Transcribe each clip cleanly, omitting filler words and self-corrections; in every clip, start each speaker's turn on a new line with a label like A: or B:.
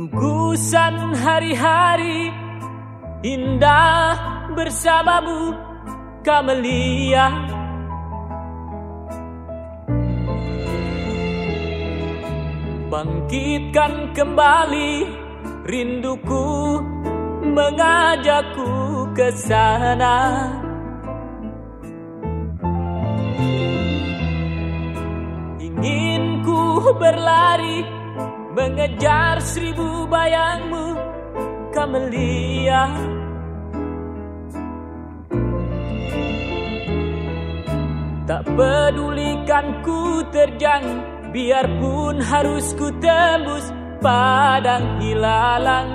A: Gugusan hari-hari indah bersamamu, Camelia. Bangkitkan kembali rinduku, mengajakku ke sana. Ingin ku berlari mengejar 1000 bayangmu, Camelia. Tak pedulikan ku terjang, biarpun harus ku tembus padang hilalang.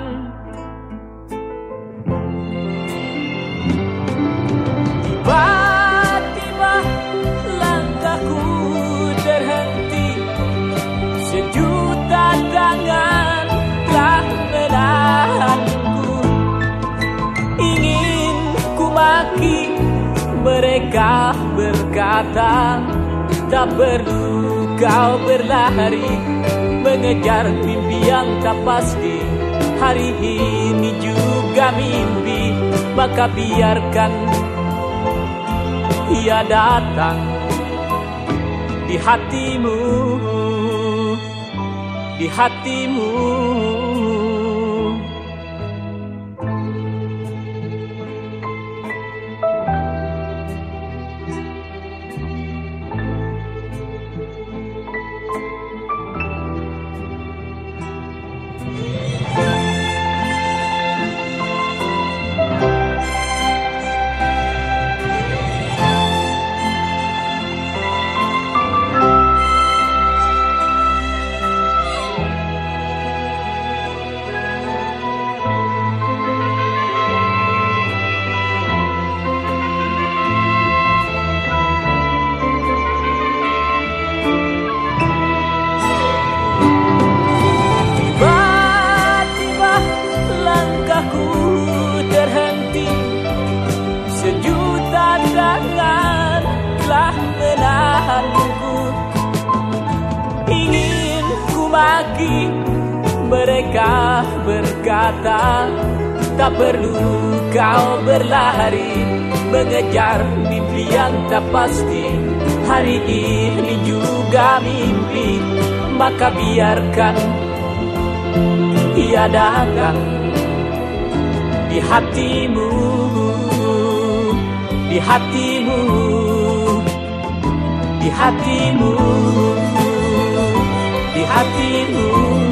A: Tiba-tiba langkahku terhenti, sejuta tangan telah menahanku. Ingin ku maki, mereka berkata, tak perlu kau berlari mengejar mimpi yang tak pasti. Hari ini juga mimpi, maka biarkan ia datang di hatimu, di hatimu. Sejuta tangan telah menahanku. Ingin ku maki, mereka berkata, tak perlu kau berlari mengejar mimpi yang tak pasti. Hari ini juga mimpi, maka biarkan ia datang di hatimu, di hatimu, di hatimu, di hatimu.